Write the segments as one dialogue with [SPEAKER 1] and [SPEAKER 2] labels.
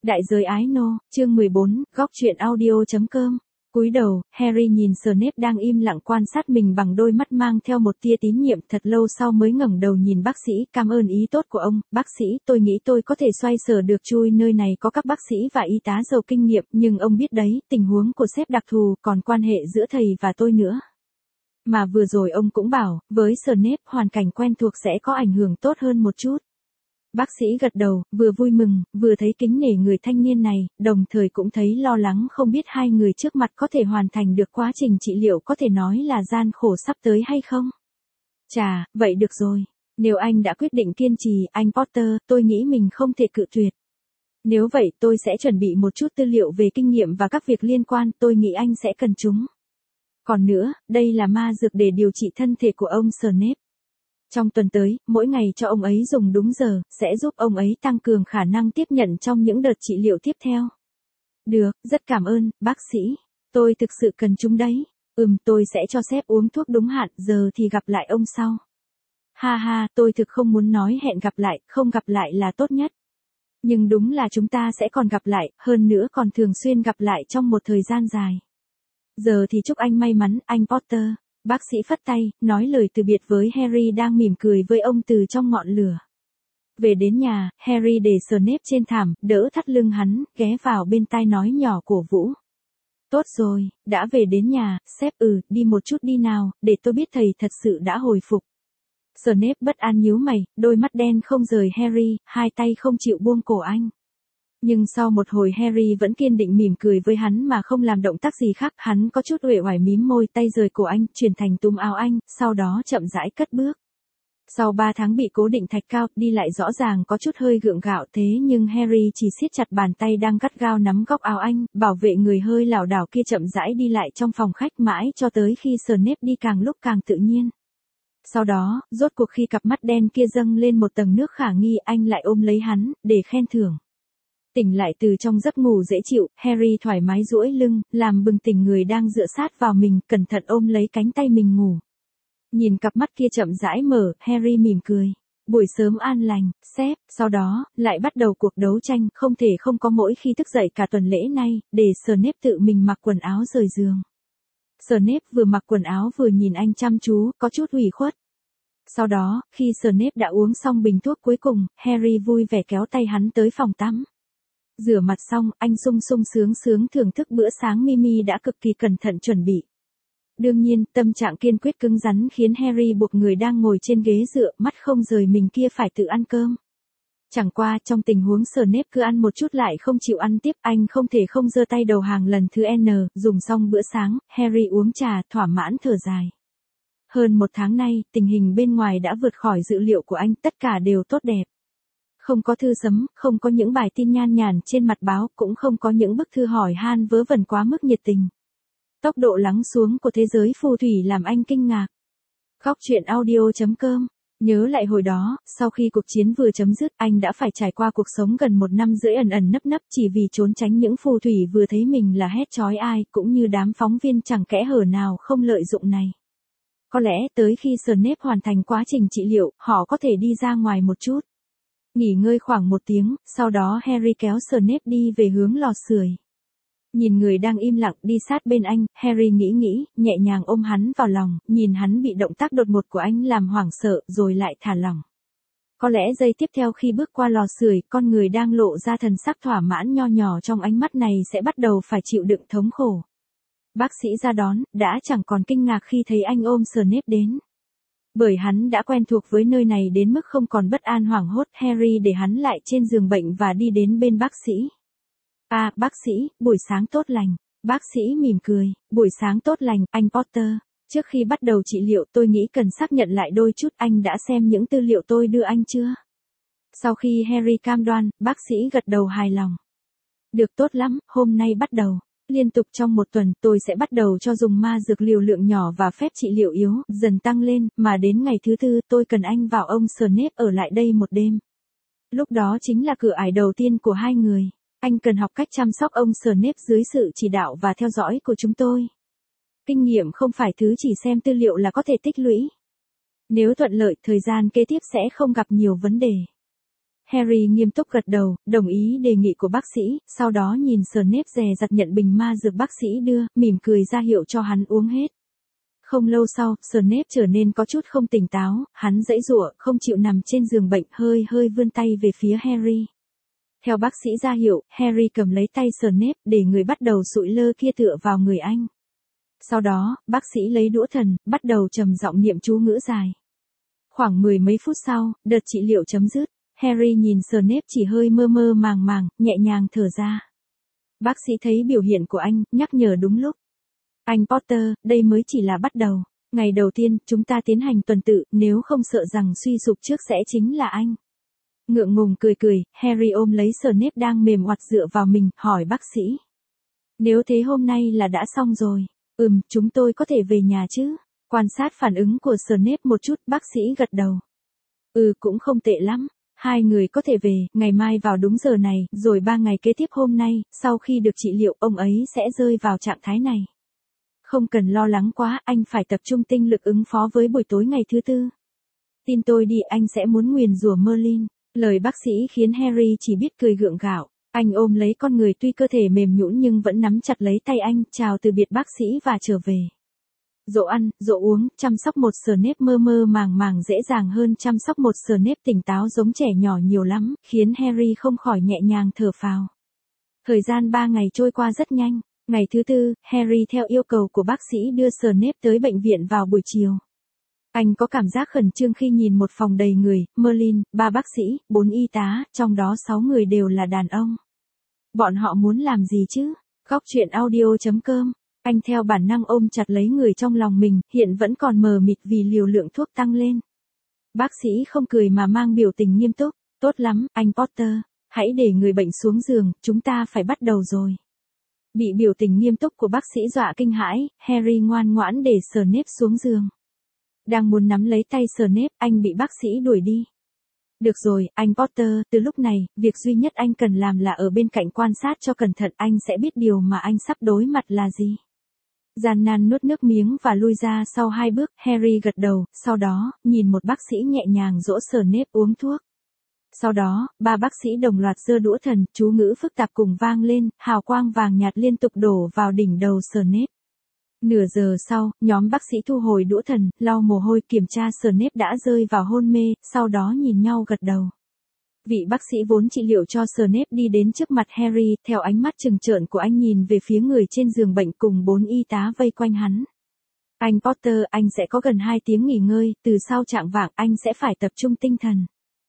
[SPEAKER 1] Đại giới ái nô, chương 14, góc truyện audio.com. Cúi đầu, Harry nhìn Snape đang im lặng quan sát mình bằng đôi mắt mang theo một tia tín nhiệm, thật lâu sau mới ngẩng đầu nhìn bác sĩ, cảm ơn ý tốt của ông, bác sĩ, tôi nghĩ tôi có thể xoay sở được chui, nơi này có các bác sĩ và y tá giàu kinh nghiệm, nhưng ông biết đấy, tình huống của sếp đặc thù, còn quan hệ giữa thầy và tôi nữa. Mà vừa rồi ông cũng bảo, với Snape, hoàn cảnh quen thuộc sẽ có ảnh hưởng tốt hơn một chút. Bác sĩ gật đầu, vừa vui mừng, vừa thấy kính nể người thanh niên này, đồng thời cũng thấy lo lắng không biết hai người trước mặt có thể hoàn thành được quá trình trị liệu, có thể nói là gian khổ sắp tới hay không. Chà, vậy được rồi. Nếu anh đã quyết định kiên trì, anh Potter, tôi nghĩ mình không thể cự tuyệt. Nếu vậy tôi sẽ chuẩn bị một chút tư liệu về kinh nghiệm và các việc liên quan, tôi nghĩ anh sẽ cần chúng. Còn nữa, đây là ma dược để điều trị thân thể của ông Snape. Trong tuần tới, mỗi ngày cho ông ấy dùng đúng giờ, sẽ giúp ông ấy tăng cường khả năng tiếp nhận trong những đợt trị liệu tiếp theo. Được, rất cảm ơn, bác sĩ. Tôi thực sự cần chúng đấy. Tôi sẽ cho sếp uống thuốc đúng hạn, giờ thì gặp lại ông sau. Ha ha, tôi thực không muốn nói hẹn gặp lại, không gặp lại là tốt nhất. Nhưng đúng là chúng ta sẽ còn gặp lại, hơn nữa còn thường xuyên gặp lại trong một thời gian dài. Giờ thì chúc anh may mắn, anh Potter. Bác sĩ phất tay, nói lời từ biệt với Harry đang mỉm cười với ông từ trong ngọn lửa. Về đến nhà, Harry để Snape trên thảm, đỡ thắt lưng hắn, ghé vào bên tai nói nhỏ cổ vũ. Tốt rồi, đã về đến nhà, sếp đi một chút đi nào, để tôi biết thầy thật sự đã hồi phục. Snape bất an nhíu mày, đôi mắt đen không rời Harry, hai tay không chịu buông cổ anh. Nhưng sau một hồi Harry vẫn kiên định mỉm cười với hắn mà không làm động tác gì khác, hắn có chút uể oải mím môi, tay rời cổ anh, chuyển thành túm áo anh, sau đó chậm rãi cất bước. Sau 3 tháng bị cố định thạch cao, đi lại rõ ràng có chút hơi gượng gạo, thế nhưng Harry chỉ siết chặt bàn tay đang gắt gao nắm góc áo anh, bảo vệ người hơi lảo đảo kia chậm rãi đi lại trong phòng khách mãi cho tới khi Snape đi càng lúc càng tự nhiên. Sau đó, rốt cuộc khi cặp mắt đen kia dâng lên một tầng nước khả nghi, anh lại ôm lấy hắn, để khen thưởng. Tỉnh lại từ trong giấc ngủ dễ chịu, Harry thoải mái duỗi lưng, làm bừng tỉnh người đang dựa sát vào mình, cẩn thận ôm lấy cánh tay mình ngủ. Nhìn cặp mắt kia chậm rãi mở, Harry mỉm cười. Buổi sớm an lành, sếp, sau đó, lại bắt đầu cuộc đấu tranh, không thể không có mỗi khi thức dậy cả tuần lễ nay, để Snape tự mình mặc quần áo rời giường. Snape vừa mặc quần áo vừa nhìn anh chăm chú, có chút ủy khuất. Sau đó, khi Snape đã uống xong bình thuốc cuối cùng, Harry vui vẻ kéo tay hắn tới phòng tắm. Rửa mặt xong, anh sung sung sướng sướng thưởng thức bữa sáng Mimi đã cực kỳ cẩn thận chuẩn bị. Đương nhiên, tâm trạng kiên quyết cứng rắn khiến Harry buộc người đang ngồi trên ghế dựa, mắt không rời mình kia phải tự ăn cơm. Chẳng qua, trong tình huống Snape cứ ăn một chút lại không chịu ăn tiếp, anh không thể không giơ tay đầu hàng lần thứ N, dùng xong bữa sáng, Harry uống trà, thỏa mãn thở dài. Hơn 1 tháng nay, tình hình bên ngoài đã vượt khỏi dự liệu của anh, tất cả đều tốt đẹp. Không có thư sấm, không có những bài tin nhan nhản trên mặt báo, cũng không có những bức thư hỏi han vớ vẩn quá mức nhiệt tình. Tốc độ lắng xuống của thế giới phù thủy làm anh kinh ngạc. Góc truyện audio.com. Nhớ lại hồi đó, sau khi cuộc chiến vừa chấm dứt, anh đã phải trải qua cuộc sống gần 1 năm rưỡi ẩn ẩn nấp nấp chỉ vì trốn tránh những phù thủy vừa thấy mình là hét chói ai, cũng như đám phóng viên chẳng kẽ hở nào không lợi dụng này. Có lẽ tới khi Snape hoàn thành quá trình trị liệu, họ có thể đi ra ngoài một chút. Nghỉ ngơi khoảng 1 tiếng, sau đó Harry kéo Snape đi về hướng lò sưởi. Nhìn người đang im lặng đi sát bên anh, Harry nghĩ, nhẹ nhàng ôm hắn vào lòng, nhìn hắn bị động tác đột ngột của anh làm hoảng sợ, rồi lại thả lỏng. Có lẽ giây tiếp theo khi bước qua lò sưởi, con người đang lộ ra thần sắc thỏa mãn nho nhỏ trong ánh mắt này sẽ bắt đầu phải chịu đựng thống khổ. Bác sĩ ra đón, đã chẳng còn kinh ngạc khi thấy anh ôm Snape đến. Bởi hắn đã quen thuộc với nơi này đến mức không còn bất an hoảng hốt, Harry để hắn lại trên giường bệnh và đi đến bên bác sĩ. Bác sĩ, buổi sáng tốt lành. Bác sĩ mỉm cười, buổi sáng tốt lành, anh Potter. Trước khi bắt đầu trị liệu tôi nghĩ cần xác nhận lại đôi chút, anh đã xem những tư liệu tôi đưa anh chưa? Sau khi Harry cam đoan, bác sĩ gật đầu hài lòng. Được, tốt lắm, hôm nay bắt đầu. Liên tục trong 1 tuần tôi sẽ bắt đầu cho dùng ma dược liều lượng nhỏ và phép trị liệu yếu, dần tăng lên, mà đến ngày thứ 4 tôi cần anh và ông Snape ở lại đây 1 đêm. Lúc đó chính là cửa ải đầu tiên của hai người. Anh cần học cách chăm sóc ông Snape dưới sự chỉ đạo và theo dõi của chúng tôi. Kinh nghiệm không phải thứ chỉ xem tư liệu là có thể tích lũy. Nếu thuận lợi, thời gian kế tiếp sẽ không gặp nhiều vấn đề. Harry nghiêm túc gật đầu, đồng ý đề nghị của bác sĩ, sau đó nhìn Snape dè dặt nhận bình ma dược bác sĩ đưa, mỉm cười ra hiệu cho hắn uống hết. Không lâu sau, Snape trở nên có chút không tỉnh táo, hắn giãy giụa, không chịu nằm trên giường bệnh, hơi vươn tay về phía Harry. Theo bác sĩ ra hiệu, Harry cầm lấy tay Snape, để người bắt đầu sụi lơ kia tựa vào người anh. Sau đó, bác sĩ lấy đũa thần, bắt đầu trầm giọng niệm chú ngữ dài. Khoảng 10 mấy phút sau, đợt trị liệu chấm dứt, Harry nhìn Snape chỉ hơi mơ màng, nhẹ nhàng thở ra. Bác sĩ thấy biểu hiện của anh, nhắc nhở đúng lúc. Anh Potter, đây mới chỉ là bắt đầu. Ngày đầu tiên, chúng ta tiến hành tuần tự, nếu không sợ rằng suy sụp trước sẽ chính là anh. Ngượng ngùng cười, Harry ôm lấy Snape đang mềm oặt dựa vào mình, hỏi bác sĩ. Nếu thế hôm nay là đã xong rồi. Chúng tôi có thể về nhà chứ? Quan sát phản ứng của Snape một chút, bác sĩ gật đầu. Cũng không tệ lắm. Hai người có thể về, ngày mai vào đúng giờ này, rồi 3 ngày kế tiếp hôm nay, sau khi được trị liệu, ông ấy sẽ rơi vào trạng thái này. Không cần lo lắng quá, anh phải tập trung tinh lực ứng phó với buổi tối ngày thứ 4. Tin tôi đi, anh sẽ muốn nguyền rủa Merlin. Lời bác sĩ khiến Harry chỉ biết cười gượng gạo. Anh ôm lấy con người tuy cơ thể mềm nhũn nhưng vẫn nắm chặt lấy tay anh, chào từ biệt bác sĩ và trở về. Dỗ ăn, dỗ uống, chăm sóc một Snape mơ màng dễ dàng hơn chăm sóc một Snape tỉnh táo giống trẻ nhỏ nhiều lắm, khiến Harry không khỏi nhẹ nhàng thở phào. Thời gian 3 ngày trôi qua rất nhanh. Ngày thứ 4, Harry theo yêu cầu của bác sĩ đưa Snape tới bệnh viện vào buổi chiều. Anh có cảm giác khẩn trương khi nhìn một phòng đầy người, Merlin, 3 bác sĩ, 4 y tá, trong đó 6 người đều là đàn ông. Bọn họ muốn làm gì chứ? Góc truyện audio.com. Anh theo bản năng ôm chặt lấy người trong lòng mình, hiện vẫn còn mờ mịt vì liều lượng thuốc tăng lên. Bác sĩ không cười mà mang biểu tình nghiêm túc. Tốt lắm, anh Potter. Hãy để người bệnh xuống giường, chúng ta phải bắt đầu rồi. Bị biểu tình nghiêm túc của bác sĩ dọa kinh hãi, Harry ngoan ngoãn để Snape xuống giường. Đang muốn nắm lấy tay Snape, anh bị bác sĩ đuổi đi. Được rồi, anh Potter, từ lúc này, việc duy nhất anh cần làm là ở bên cạnh quan sát cho cẩn thận, anh sẽ biết điều mà anh sắp đối mặt là gì. Gian nan nuốt nước miếng và lui ra sau 2 bước, Harry gật đầu, sau đó, nhìn một bác sĩ nhẹ nhàng dỗ Snape uống thuốc. Sau đó, 3 bác sĩ đồng loạt giơ đũa thần, chú ngữ phức tạp cùng vang lên, hào quang vàng nhạt liên tục đổ vào đỉnh đầu Snape. Nửa giờ sau, nhóm bác sĩ thu hồi đũa thần, lau mồ hôi kiểm tra Snape đã rơi vào hôn mê, sau đó nhìn nhau gật đầu. Vị bác sĩ vốn trị liệu cho Snape đi đến trước mặt Harry, theo ánh mắt trừng trợn của anh nhìn về phía người trên giường bệnh cùng 4 y tá vây quanh hắn. Anh Potter, anh sẽ có gần 2 tiếng nghỉ ngơi, từ sau chạng vạng anh sẽ phải tập trung tinh thần.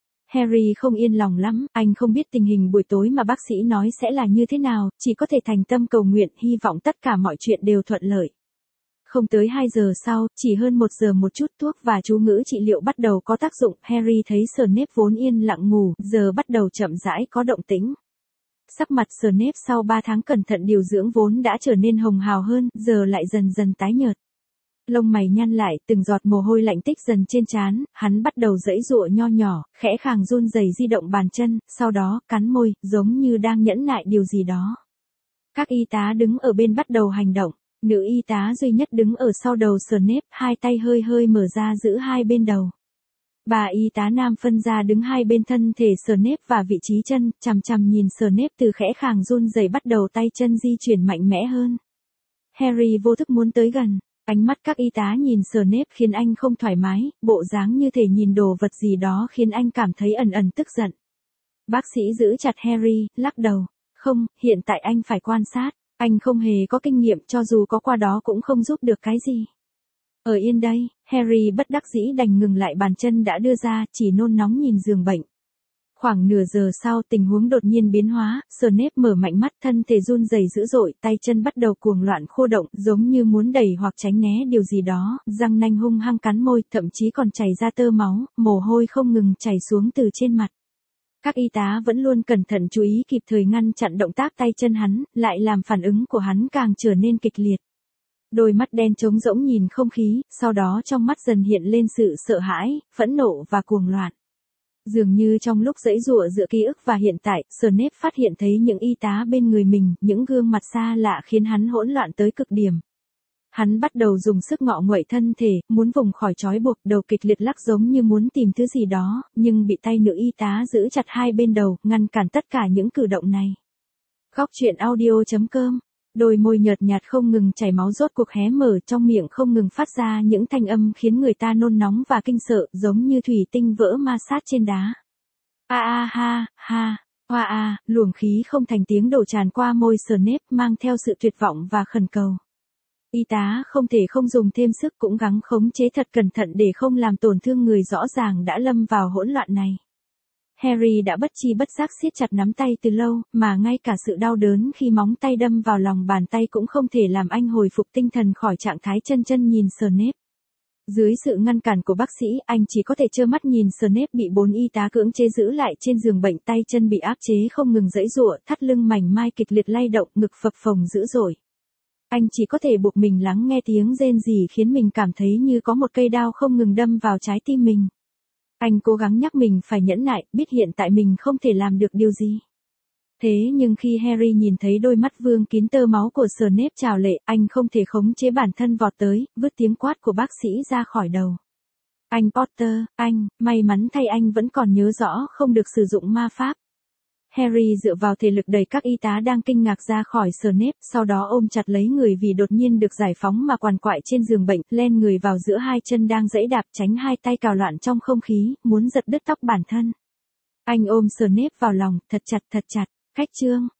[SPEAKER 1] Harry không yên lòng lắm, anh không biết tình hình buổi tối mà bác sĩ nói sẽ là như thế nào, chỉ có thể thành tâm cầu nguyện, hy vọng tất cả mọi chuyện đều thuận lợi. Không tới 2 giờ sau, chỉ hơn 1 giờ một chút thuốc và chú ngữ trị liệu bắt đầu có tác dụng, Harry thấy Snape vốn yên lặng ngủ, giờ bắt đầu chậm rãi có động tĩnh. Sắc mặt Snape sau 3 tháng cẩn thận điều dưỡng vốn đã trở nên hồng hào hơn, giờ lại dần tái nhợt. Lông mày nhăn lại, từng giọt mồ hôi lạnh tích dần trên trán, hắn bắt đầu giãy giụa nho nhỏ, khẽ khàng run rẩy di động bàn chân, sau đó, cắn môi, giống như đang nhẫn nại điều gì đó. Các y tá đứng ở bên bắt đầu hành động. Nữ y tá duy nhất đứng ở sau đầu Snape, hai tay hơi mở ra giữ hai bên đầu. 3 y tá nam phân ra đứng hai bên thân thể Snape và vị trí chân, chằm nhìn Snape từ khẽ khàng run rẩy bắt đầu tay chân di chuyển mạnh mẽ hơn. Harry vô thức muốn tới gần. Ánh mắt các y tá nhìn Snape khiến anh không thoải mái, bộ dáng như thể nhìn đồ vật gì đó khiến anh cảm thấy ẩn tức giận. Bác sĩ giữ chặt Harry, lắc đầu. Không, hiện tại anh phải quan sát. Anh không hề có kinh nghiệm, cho dù có qua đó cũng không giúp được cái gì. Ở yên đây, Harry bất đắc dĩ đành ngừng lại bàn chân đã đưa ra, chỉ nôn nóng nhìn giường bệnh. Khoảng nửa giờ sau, tình huống đột nhiên biến hóa, Snape mở mạnh mắt, thân thể run rẩy dữ dội, tay chân bắt đầu cuồng loạn khô động, giống như muốn đẩy hoặc tránh né điều gì đó, răng nanh hung hăng cắn môi, thậm chí còn chảy ra tơ máu, mồ hôi không ngừng chảy xuống từ trên mặt. Các y tá vẫn luôn cẩn thận chú ý kịp thời ngăn chặn động tác tay chân hắn, lại làm phản ứng của hắn càng trở nên kịch liệt. Đôi mắt đen trống rỗng nhìn không khí, sau đó trong mắt dần hiện lên sự sợ hãi, phẫn nộ và cuồng loạn. Dường như trong lúc giãy giụa giữa ký ức và hiện tại, Snape phát hiện thấy những y tá bên người mình, những gương mặt xa lạ khiến hắn hỗn loạn tới cực điểm. Hắn bắt đầu dùng sức ngọ nguậy thân thể, muốn vùng khỏi trói buộc, đầu kịch liệt lắc giống như muốn tìm thứ gì đó, nhưng bị tay nữ y tá giữ chặt hai bên đầu, ngăn cản tất cả những cử động này. Góc truyện audio.com. Đôi môi nhợt nhạt không ngừng chảy máu rốt cuộc hé mở, trong miệng không ngừng phát ra những thanh âm khiến người ta nôn nóng và kinh sợ, giống như thủy tinh vỡ ma sát trên đá. A a ha, ha, hoa a, luồng khí không thành tiếng đổ tràn qua môi Snape mang theo sự tuyệt vọng và khẩn cầu. Y tá không thể không dùng thêm sức, cũng gắng khống chế thật cẩn thận để không làm tổn thương người rõ ràng đã lâm vào hỗn loạn này. Harry đã bất chi bất giác siết chặt nắm tay từ lâu, mà ngay cả sự đau đớn khi móng tay đâm vào lòng bàn tay cũng không thể làm anh hồi phục tinh thần khỏi trạng thái chân chân nhìn Snape. Dưới sự ngăn cản của bác sĩ, anh chỉ có thể trơ mắt nhìn Snape bị 4 y tá cưỡng chế giữ lại trên giường bệnh, tay chân bị áp chế không ngừng giãy giụa, thắt lưng mảnh mai kịch liệt lay động, ngực phập phồng dữ dội. Anh chỉ có thể buộc mình lắng nghe tiếng rên rỉ khiến mình cảm thấy như có một cây đao không ngừng đâm vào trái tim mình. Anh cố gắng nhắc mình phải nhẫn nại, biết hiện tại mình không thể làm được điều gì. Thế nhưng khi Harry nhìn thấy đôi mắt vương kín tơ máu của Snape trào lệ, anh không thể khống chế bản thân vọt tới, vứt tiếng quát của bác sĩ ra khỏi đầu. Anh Potter, anh, may mắn thay anh vẫn còn nhớ rõ không được sử dụng ma pháp. Harry dựa vào thể lực đẩy các y tá đang kinh ngạc ra khỏi Snape, sau đó ôm chặt lấy người vì đột nhiên được giải phóng mà quằn quại trên giường bệnh, len người vào giữa hai chân đang giãy đạp, tránh hai tay cào loạn trong không khí, muốn giật đứt tóc bản thân. Anh ôm Snape vào lòng, thật chặt thật chặt. Khách chương.